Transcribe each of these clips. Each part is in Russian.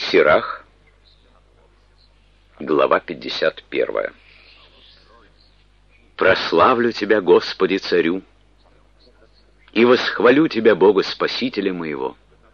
Сирах, глава 51. Прославлю Тебя, Господи, Царю, и восхвалю Тебя, Бога Спасителя моего.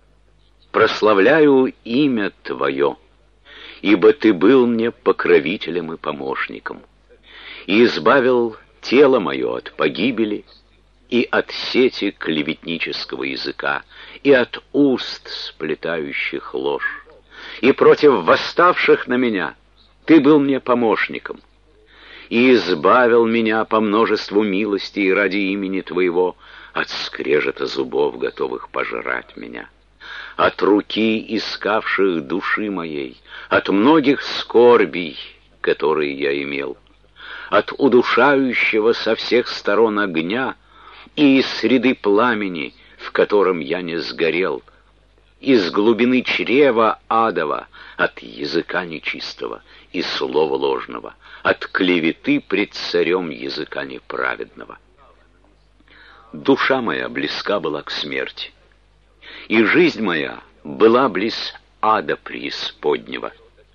Прославляю имя Твое, ибо Ты был мне покровителем и помощником, и избавил тело мое от погибели и от сети клеветнического языка, и от уст, сплетающих ложь, и против восставших на меня Ты был мне помощником, и избавил меня по множеству милостей ради имени Твоего от скрежета зубов, готовых пожрать меня, от руки искавших души моей, от многих скорбей, которые я имел, от удушающего со всех сторон огня и из среды пламени, в котором я не сгорел, из глубины чрева адова, от языка нечистого и слова ложного, от клеветы пред царем языка неправедного. Душа моя близка была к смерти, и жизнь моя была близ ада преисподнего.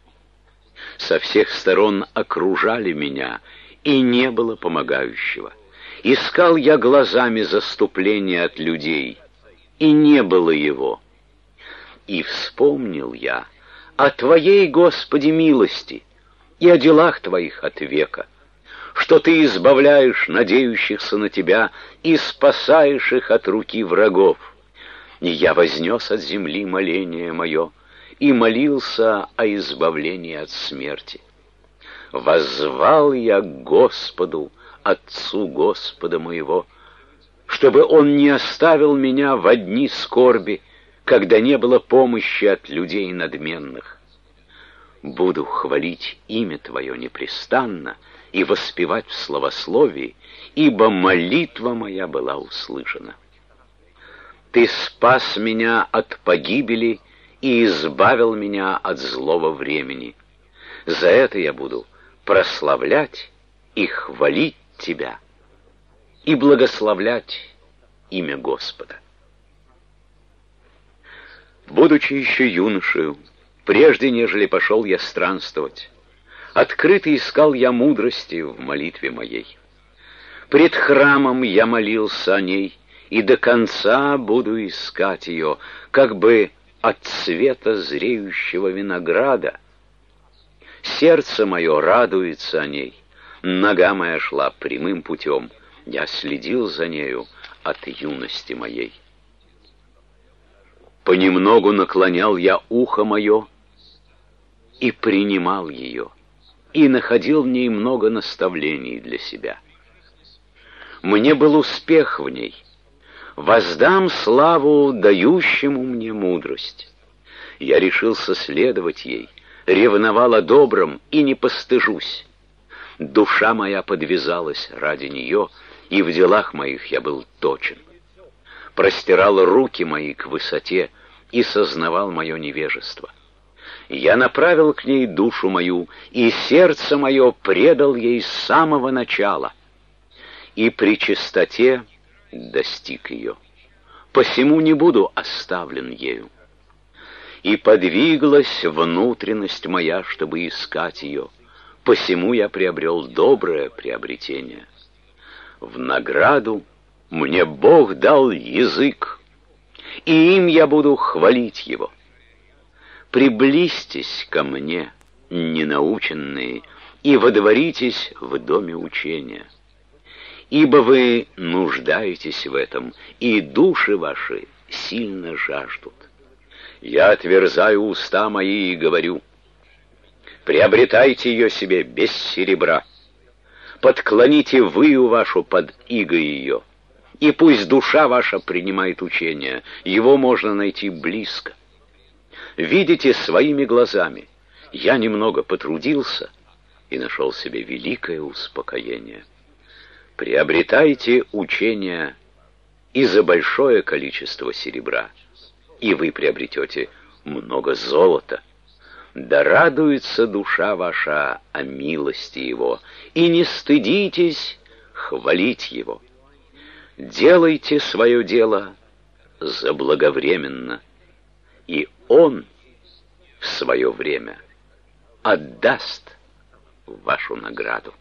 Со всех сторон окружали меня, и не было помогающего. Искал я глазами заступления от людей, и не было его. И вспомнил я о Твоей, Господи, милости и о делах Твоих от века, что Ты избавляешь надеющихся на Тебя и спасаешь их от руки врагов. И я вознес от земли моление мое и молился о избавлении от смерти. Воззвал я к Господу, Отцу Господа моего, чтобы Он не оставил меня во дни скорби, когда не было помощи от людей надменных. Буду хвалить имя Твое непрестанно и воспевать в славословии, ибо молитва моя была услышана. Ты спас меня от погибели и избавил меня от злого времени. За это я буду прославлять и хвалить Тебя и благословлять имя Господа. Будучи еще юношею, прежде нежели пошел я странствовать, открыто искал я мудрости в молитве моей. Пред храмом я молился о ней, и до конца буду искать ее, как бы от цвета зреющего винограда. Сердце мое радуется о ней, нога моя шла прямым путем, я следил за нею от юности моей. Понемногу наклонял я ухо мое и принимал ее, и находил в ней много наставлений для себя. Мне был успех в ней. Воздам славу дающему мне мудрость. Я решился следовать ей, ревновал о добром и не постыжусь. Душа моя подвязалась ради нее, и в делах моих я был точен. Простирал руки мои к высоте и сознавал мое невежество. Я направил к ней душу мою, и сердце мое предал ей с самого начала, и при чистоте достиг ее. Посему не буду оставлен ею. И подвиглась внутренность моя, чтобы искать ее. Посему я приобрел доброе приобретение. В награду мне Бог дал язык, и им я буду хвалить его. Приблизьтесь ко мне, ненаученные, и водворитесь в доме учения. Ибо вы нуждаетесь в этом, и души ваши сильно жаждут. Я отверзаю уста мои и говорю: приобретайте ее себе без серебра, подклоните выю вашу под иго ее, и пусть душа ваша принимает учение, его можно найти близко. Видите своими глазами, я немного потрудился и нашел себе великое успокоение. Приобретайте учение и за большое количество серебра, и вы приобретете много золота. Да радуется душа ваша о милости его, и не стыдитесь хвалить его. Делайте свое дело заблаговременно, и он в свое время отдаст вашу награду.